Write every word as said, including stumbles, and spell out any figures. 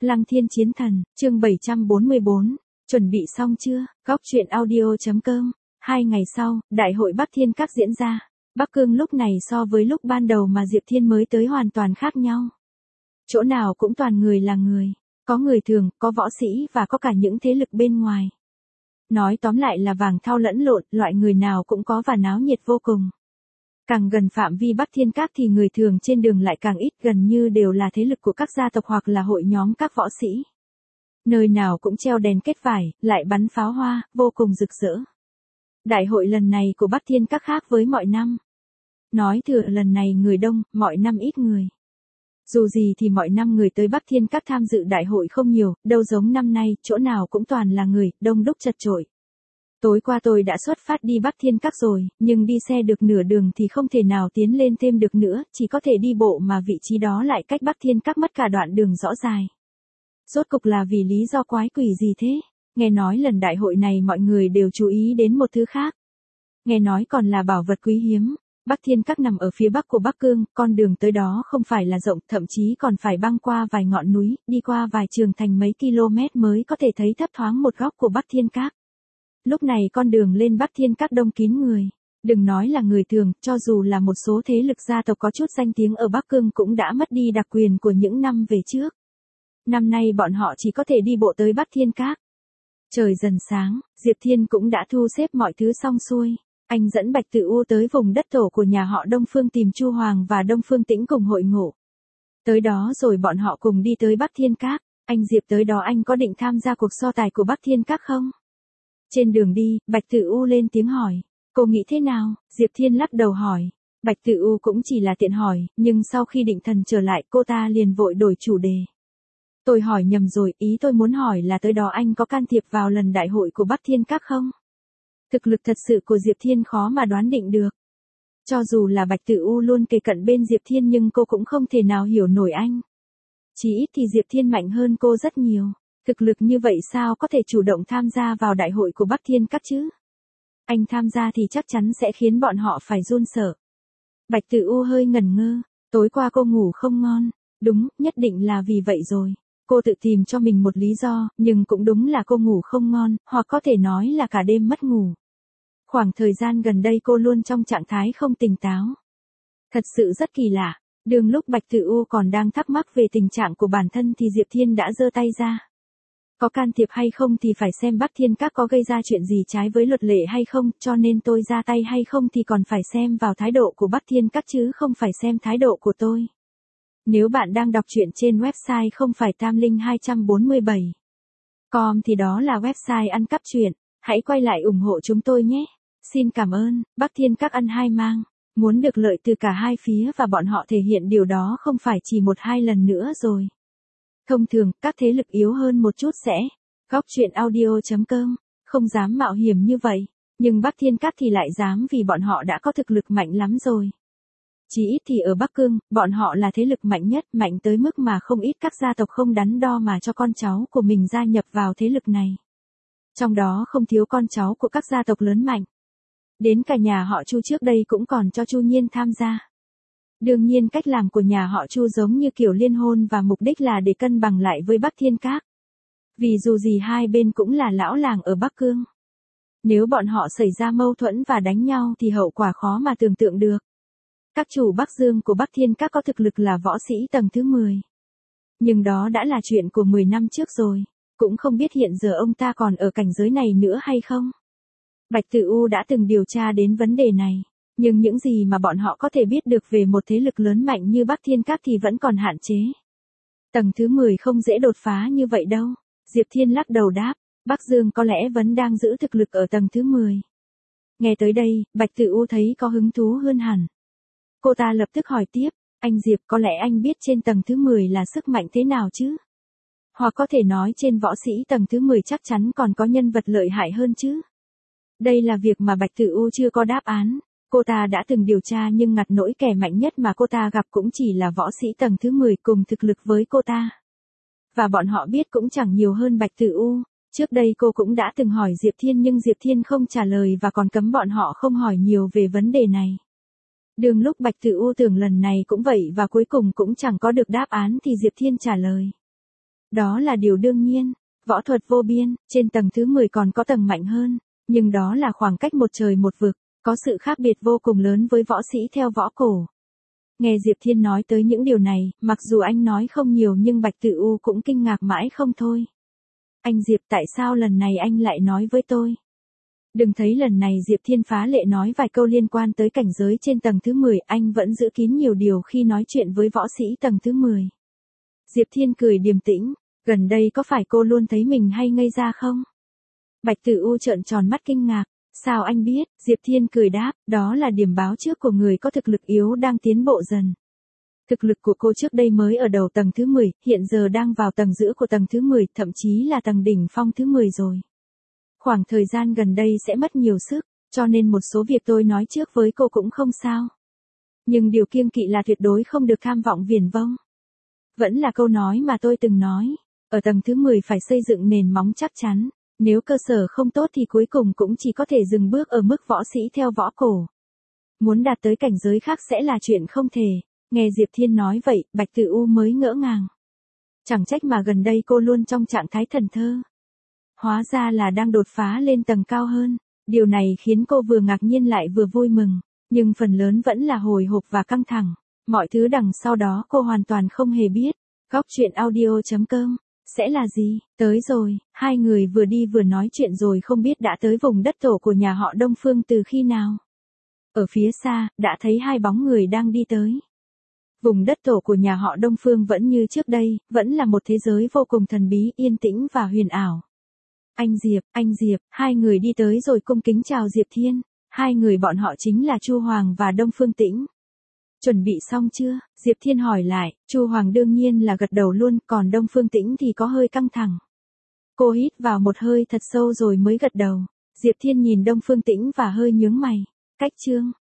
Lăng Thiên Chiến Thần, chương bảy trăm bốn mươi bốn, chuẩn bị xong chưa? Góc truyện audio.com. Hai ngày sau, đại hội Bắc Thiên Các diễn ra. Bắc Cương lúc này so với lúc ban đầu mà Diệp Thiên mới tới hoàn toàn khác nhau. Chỗ nào cũng toàn người là người, có người thường, có võ sĩ và có cả những thế lực bên ngoài. Nói tóm lại là vàng thau lẫn lộn, loại người nào cũng có và náo nhiệt vô cùng. Càng gần phạm vi Bắc Thiên Các thì người thường trên đường lại càng ít, gần như đều là thế lực của các gia tộc hoặc là hội nhóm các võ sĩ. Nơi nào cũng treo đèn kết vải, lại bắn pháo hoa, vô cùng rực rỡ. Đại hội lần này của Bắc Thiên Các khác với mọi năm. Nói thừa lần này người đông, mọi năm ít người. Dù gì thì mọi năm người tới Bắc Thiên Các tham dự đại hội không nhiều, đâu giống năm nay, chỗ nào cũng toàn là người, đông đúc chật chội. Tối qua tôi đã xuất phát đi Bắc Thiên Các rồi, nhưng đi xe được nửa đường thì không thể nào tiến lên thêm được nữa, chỉ có thể đi bộ mà vị trí đó lại cách Bắc Thiên Các mất cả đoạn đường rõ dài. Rốt cục là vì lý do quái quỷ gì thế? Nghe nói lần đại hội này mọi người đều chú ý đến một thứ khác. Nghe nói còn là bảo vật quý hiếm. Bắc Thiên Các nằm ở phía bắc của Bắc Cương, con đường tới đó không phải là rộng, thậm chí còn phải băng qua vài ngọn núi, đi qua vài trường thành mấy km mới có thể thấy thấp thoáng một góc của Bắc Thiên Các. Lúc này con đường lên Bắc Thiên Các đông kín người. Đừng nói là người thường, cho dù là một số thế lực gia tộc có chút danh tiếng ở Bắc Cương cũng đã mất đi đặc quyền của những năm về trước. Năm nay bọn họ chỉ có thể đi bộ tới Bắc Thiên Các. Trời dần sáng, Diệp Thiên cũng đã thu xếp mọi thứ xong xuôi. Anh dẫn Bạch Tự U tới vùng đất tổ của nhà họ Đông Phương tìm Chu Hoàng và Đông Phương Tĩnh cùng hội ngộ. Tới đó rồi bọn họ cùng đi tới Bắc Thiên Các. Anh Diệp tới đó anh có định tham gia cuộc so tài của Bắc Thiên Các không? Trên đường đi, Bạch Tự U lên tiếng hỏi. Cô nghĩ thế nào? Diệp Thiên lắc đầu hỏi. Bạch Tự U cũng chỉ là tiện hỏi, nhưng sau khi định thần trở lại cô ta liền vội đổi chủ đề. Tôi hỏi nhầm rồi, ý tôi muốn hỏi là tới đó anh có can thiệp vào lần đại hội của Bắc Thiên Các không? Thực lực thật sự của Diệp Thiên khó mà đoán định được. Cho dù là Bạch Tự U luôn kề cận bên Diệp Thiên nhưng cô cũng không thể nào hiểu nổi anh. Chỉ ít thì Diệp Thiên mạnh hơn cô rất nhiều. Thực lực như vậy sao có thể chủ động tham gia vào đại hội của Bắc Thiên Các chứ? Anh tham gia thì chắc chắn sẽ khiến bọn họ phải run sợ. Bạch Tự U hơi ngẩn ngơ. Tối qua cô ngủ không ngon. Đúng, nhất định là vì vậy rồi. Cô tự tìm cho mình một lý do, nhưng cũng đúng là cô ngủ không ngon, hoặc có thể nói là cả đêm mất ngủ. Khoảng thời gian gần đây cô luôn trong trạng thái không tỉnh táo. Thật sự rất kỳ lạ. Đường lúc Bạch Tự U còn đang thắc mắc về tình trạng của bản thân thì Diệp Thiên đã giơ tay ra. Có can thiệp hay không thì phải xem Bắc Thiên Các có gây ra chuyện gì trái với luật lệ hay không, cho nên tôi ra tay hay không thì còn phải xem vào thái độ của Bắc Thiên Các chứ không phải xem thái độ của tôi. Nếu bạn đang đọc truyện trên website không phải tam linh hai bốn bảy chấm com thì đó là website ăn cắp truyện. Hãy quay lại ủng hộ chúng tôi nhé. Xin cảm ơn. Bắc Thiên Các ăn hai mang. Muốn được lợi từ cả hai phía và bọn họ thể hiện điều đó không phải chỉ một hai lần nữa rồi. Thông thường, các thế lực yếu hơn một chút sẽ góc truyện audio.com không dám mạo hiểm như vậy. Nhưng Bắc Thiên Các thì lại dám vì bọn họ đã có thực lực mạnh lắm rồi. Chỉ ít thì ở Bắc Cương, bọn họ là thế lực mạnh nhất, mạnh tới mức mà không ít các gia tộc không đắn đo mà cho con cháu của mình gia nhập vào thế lực này. Trong đó không thiếu con cháu của các gia tộc lớn mạnh. Đến cả nhà họ Chu trước đây cũng còn cho Chu Nhiên tham gia. Đương nhiên cách làm của nhà họ Chu giống như kiểu liên hôn và mục đích là để cân bằng lại với Bắc Thiên Các. Vì dù gì hai bên cũng là lão làng ở Bắc Cương. Nếu bọn họ xảy ra mâu thuẫn và đánh nhau thì hậu quả khó mà tưởng tượng được. Các chủ Bắc Dương của Bắc Thiên Các có thực lực là võ sĩ tầng thứ mười. Nhưng đó đã là chuyện của mười năm trước rồi. Cũng không biết hiện giờ ông ta còn ở cảnh giới này nữa hay không. Bạch Tự U đã từng điều tra đến vấn đề này. Nhưng những gì mà bọn họ có thể biết được về một thế lực lớn mạnh như Bắc Thiên Các thì vẫn còn hạn chế. Tầng thứ mười không dễ đột phá như vậy đâu. Diệp Thiên lắc đầu đáp. Bắc Dương có lẽ vẫn đang giữ thực lực ở tầng thứ mười. Nghe tới đây, Bạch Tự U thấy có hứng thú hơn hẳn. Cô ta lập tức hỏi tiếp, anh Diệp có lẽ anh biết trên tầng thứ mười là sức mạnh thế nào chứ? Hoặc có thể nói trên võ sĩ tầng thứ mười chắc chắn còn có nhân vật lợi hại hơn chứ? Đây là việc mà Bạch Tự U chưa có đáp án. Cô ta đã từng điều tra nhưng ngặt nỗi kẻ mạnh nhất mà cô ta gặp cũng chỉ là võ sĩ tầng thứ mười cùng thực lực với cô ta. Và bọn họ biết cũng chẳng nhiều hơn Bạch Tự U. Trước đây cô cũng đã từng hỏi Diệp Thiên nhưng Diệp Thiên không trả lời và còn cấm bọn họ không hỏi nhiều về vấn đề này. Đường lúc Bạch Tự U tưởng lần này cũng vậy và cuối cùng cũng chẳng có được đáp án thì Diệp Thiên trả lời. Đó là điều đương nhiên. Võ thuật vô biên, trên tầng thứ mười còn có tầng mạnh hơn, nhưng đó là khoảng cách một trời một vực, có sự khác biệt vô cùng lớn với võ sĩ theo võ cổ. Nghe Diệp Thiên nói tới những điều này, mặc dù anh nói không nhiều nhưng Bạch Tự U cũng kinh ngạc mãi không thôi. Anh Diệp, tại sao lần này anh lại nói với tôi? Đừng thấy lần này Diệp Thiên phá lệ nói vài câu liên quan tới cảnh giới trên tầng thứ mười, anh vẫn giữ kín nhiều điều khi nói chuyện với võ sĩ tầng thứ mười. Diệp Thiên cười điềm tĩnh, gần đây có phải cô luôn thấy mình hay ngây ra không? Bạch Tự U trợn tròn mắt kinh ngạc, sao anh biết? Diệp Thiên cười đáp, đó là điểm báo trước của người có thực lực yếu đang tiến bộ dần. Thực lực của cô trước đây mới ở đầu tầng thứ mười, hiện giờ đang vào tầng giữa của tầng thứ mười, thậm chí là tầng đỉnh phong thứ mười rồi. Khoảng thời gian gần đây sẽ mất nhiều sức, cho nên một số việc tôi nói trước với cô cũng không sao. Nhưng điều kiêng kỵ là tuyệt đối không được tham vọng viển vông. Vẫn là câu nói mà tôi từng nói, ở tầng thứ mười phải xây dựng nền móng chắc chắn, nếu cơ sở không tốt thì cuối cùng cũng chỉ có thể dừng bước ở mức võ sĩ theo võ cổ. Muốn đạt tới cảnh giới khác sẽ là chuyện không thể. Nghe Diệp Thiên nói vậy, Bạch Tự U mới ngỡ ngàng. Chẳng trách mà gần đây cô luôn trong trạng thái thần thơ. Hóa ra là đang đột phá lên tầng cao hơn, điều này khiến cô vừa ngạc nhiên lại vừa vui mừng, nhưng phần lớn vẫn là hồi hộp và căng thẳng. Mọi thứ đằng sau đó cô hoàn toàn không hề biết. Góc truyện audio chấm com, sẽ là gì? Tới rồi, hai người vừa đi vừa nói chuyện rồi không biết đã tới vùng đất tổ của nhà họ Đông Phương từ khi nào. Ở phía xa, đã thấy hai bóng người đang đi tới. Vùng đất tổ của nhà họ Đông Phương vẫn như trước đây, vẫn là một thế giới vô cùng thần bí, yên tĩnh và huyền ảo. Anh Diệp, anh Diệp, hai người đi tới rồi cung kính chào Diệp Thiên. Hai người bọn họ chính là Chu Hoàng và Đông Phương Tĩnh. Chuẩn bị xong chưa? Diệp Thiên hỏi lại. Chu Hoàng đương nhiên là gật đầu luôn, còn Đông Phương Tĩnh thì có hơi căng thẳng. Cô hít vào một hơi thật sâu rồi mới gật đầu. Diệp Thiên nhìn Đông Phương Tĩnh và hơi nhướng mày. Cách chương